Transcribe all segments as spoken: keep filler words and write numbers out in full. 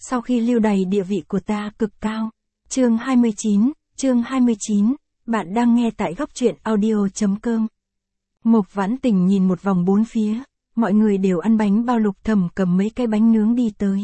sau khi lưu đày địa vị của ta cực cao. Chương hai mươi chín, chương hai mươi chín, bạn đang nghe tại góc truyện audio chấm com. Mộc Vãn Tình nhìn một vòng bốn phía, mọi người đều ăn bánh bao. Lục Thẩm cầm mấy cái bánh nướng đi tới.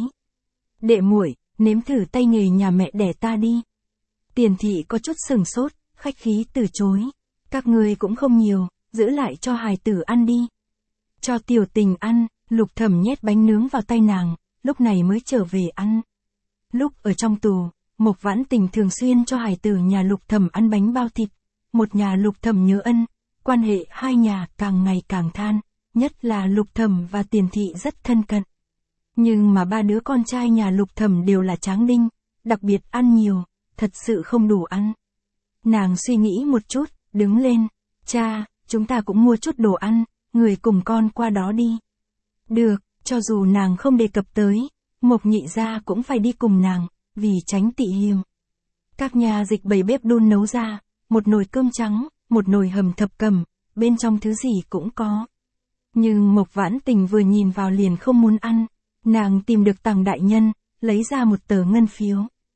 Đệ muội, nếm thử tay nghề nhà mẹ đẻ ta đi. Tiền Thị có chút sừng sốt, khách khí từ chối. Các người cũng không nhiều, giữ lại cho hài tử ăn đi. Cho Tiểu Tình ăn. Lục Thẩm nhét bánh nướng vào tay nàng, lúc này mới trở về ăn. Lúc ở trong tù, Mộc Vãn Tình thường xuyên cho hài tử nhà Lục Thẩm ăn bánh bao thịt. Một nhà Lục Thẩm nhớ ân, quan hệ hai nhà càng ngày càng than, nhất là Lục Thẩm và Tiền Thị rất thân cận. Nhưng mà ba đứa con trai nhà Lục Thẩm đều là tráng đinh, đặc biệt ăn nhiều, thật sự không đủ ăn. Nàng suy nghĩ một chút, đứng lên, cha, chúng ta cũng mua chút đồ ăn, người cùng con qua đó đi. Được, cho dù nàng không đề cập tới, Mộc Nhị gia cũng phải đi cùng nàng, vì tránh tị hiềm. Các nhà dịch bày bếp đun nấu ra, một nồi cơm trắng, một nồi hầm thập cẩm, bên trong thứ gì cũng có. Nhưng Mộc Vãn Tình vừa nhìn vào liền không muốn ăn, nàng tìm được Tằng đại nhân, lấy ra một tờ ngân phiếu.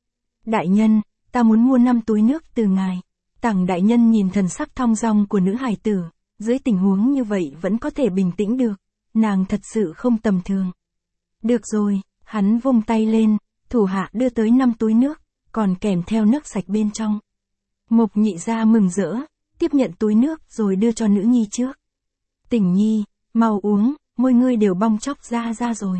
Đại nhân, ta muốn mua năm túi nước từ ngài. Tằng đại nhân nhìn thần sắc thong dong của nữ hài tử, dưới tình huống như vậy vẫn có thể bình tĩnh được. Nàng thật sự không tầm thường. Được rồi, hắn vung tay lên, thủ hạ đưa tới năm túi nước, còn kèm theo nước sạch bên trong. Mộc Nhị gia mừng rỡ, tiếp nhận túi nước rồi đưa cho nữ nhi trước. Tình nhi, mau uống, môi ngươi đều bong chóc ra ra rồi.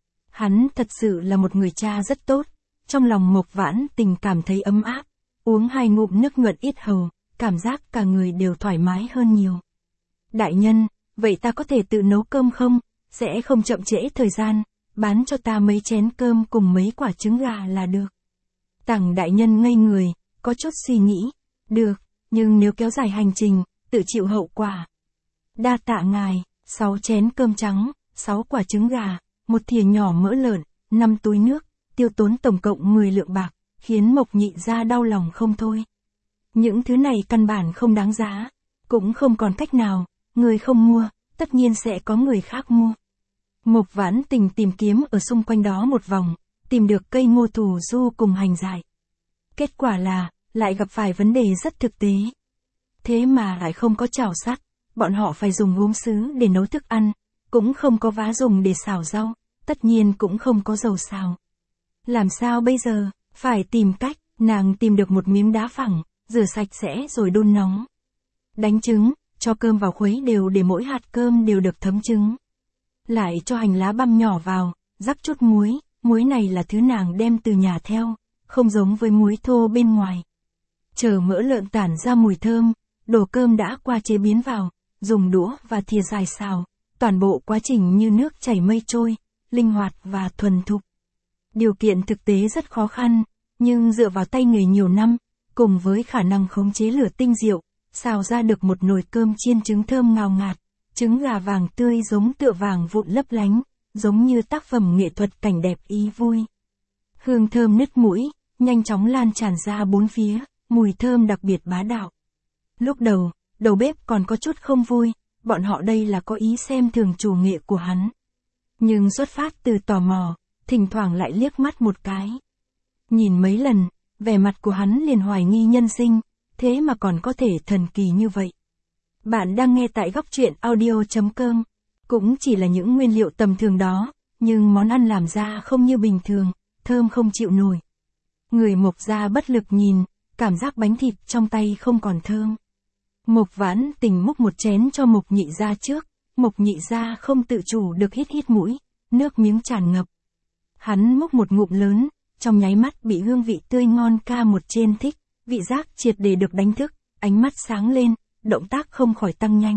Hắn thật sự là một người cha rất tốt, trong lòng Mộc Vãn Tình cảm thấy ấm áp, uống hai ngụm nước nhuận ít hầu, cảm giác cả người đều thoải mái hơn nhiều. Đại nhân, vậy ta có thể tự nấu cơm không? Sẽ không chậm trễ thời gian, bán cho ta mấy chén cơm cùng mấy quả trứng gà là được. Tằng đại nhân ngây người, có chút suy nghĩ. Được, nhưng nếu kéo dài hành trình, tự chịu hậu quả. Đa tạ ngài, sáu chén cơm trắng, sáu quả trứng gà, một thìa nhỏ mỡ lợn, năm túi nước, tiêu tốn tổng cộng mười lượng bạc, khiến Mộc Nhị gia đau lòng không thôi. Những thứ này căn bản không đáng giá, cũng không còn cách nào. Người không mua, tất nhiên sẽ có người khác mua. Mộc Vãn Tình tìm kiếm ở xung quanh đó một vòng, tìm được cây ngô thù du cùng hành dại. Kết quả là, lại gặp phải vấn đề rất thực tế. Thế mà lại không có chảo sắt, bọn họ phải dùng gốm sứ để nấu thức ăn, cũng không có vá dùng để xào rau, tất nhiên cũng không có dầu xào. Làm sao bây giờ, phải tìm cách, nàng tìm được một miếng đá phẳng, rửa sạch sẽ rồi đun nóng. Đánh trứng. Cho cơm vào khuấy đều để mỗi hạt cơm đều được thấm trứng. Lại cho hành lá băm nhỏ vào, rắc chút muối, muối này là thứ nàng đem từ nhà theo, không giống với muối thô bên ngoài. Chờ mỡ lợn tản ra mùi thơm, đổ cơm đã qua chế biến vào, dùng đũa và thìa dài xào, toàn bộ quá trình như nước chảy mây trôi, linh hoạt và thuần thục. Điều kiện thực tế rất khó khăn, nhưng dựa vào tay nghề nhiều năm, cùng với khả năng khống chế lửa tinh diệu, xào ra được một nồi cơm chiên trứng thơm ngào ngạt, trứng gà vàng tươi giống tựa vàng vụn lấp lánh, giống như tác phẩm nghệ thuật cảnh đẹp ý vui. Hương thơm nứt mũi, nhanh chóng lan tràn ra bốn phía, mùi thơm đặc biệt bá đạo. Lúc đầu, đầu bếp còn có chút không vui, bọn họ đây là có ý xem thường chủ nghệ của hắn. Nhưng xuất phát từ tò mò, thỉnh thoảng lại liếc mắt một cái. Nhìn mấy lần, vẻ mặt của hắn liền hoài nghi nhân sinh. Thế mà còn có thể thần kỳ như vậy. Bạn đang nghe tại góc truyện audio chấm com. Cũng chỉ là những nguyên liệu tầm thường đó, nhưng món ăn làm ra không như bình thường, thơm không chịu nổi. Người Mộc gia bất lực nhìn, cảm giác bánh thịt trong tay không còn thơm. Mộc Vãn Tình múc một chén cho Mộc Nhị gia trước, Mộc Nhị gia không tự chủ được hít hít mũi, nước miếng tràn ngập. Hắn múc một ngụm lớn, trong nháy mắt bị hương vị tươi ngon ca một trên thích. Vị giác triệt để được đánh thức, ánh mắt sáng lên, động tác không khỏi tăng nhanh.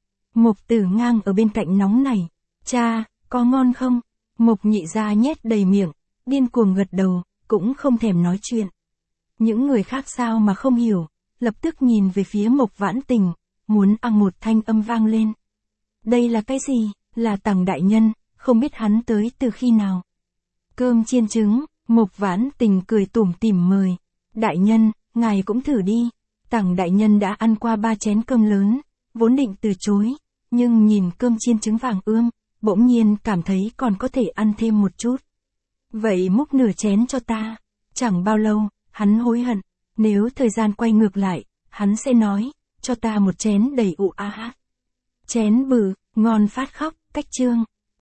Mộc Tử Ngang ở bên cạnh nóng nảy. Cha, có ngon không? Mộc Nhị gia nhét đầy miệng, điên cuồng gật đầu, cũng không thèm nói chuyện. Những người khác sao mà không hiểu, lập tức nhìn về phía Mộc Vãn Tình, muốn ăn một thanh âm vang lên. Đây là cái gì? Là Tằng đại nhân, không biết hắn tới từ khi nào. Cơm chiên trứng, Mộc Vãn Tình cười tủm tỉm mời. Đại nhân, ngài cũng thử đi. Tằng đại nhân đã ăn qua ba chén cơm lớn, vốn định từ chối, nhưng nhìn cơm chiên trứng vàng ươm, bỗng nhiên cảm thấy còn có thể ăn thêm một chút. Vậy múc nửa chén cho ta. Chẳng bao lâu, hắn hối hận. Nếu thời gian quay ngược lại, hắn sẽ nói, cho ta một chén đầy ụ a hát. Chén bự, ngon phát khóc, cách chương.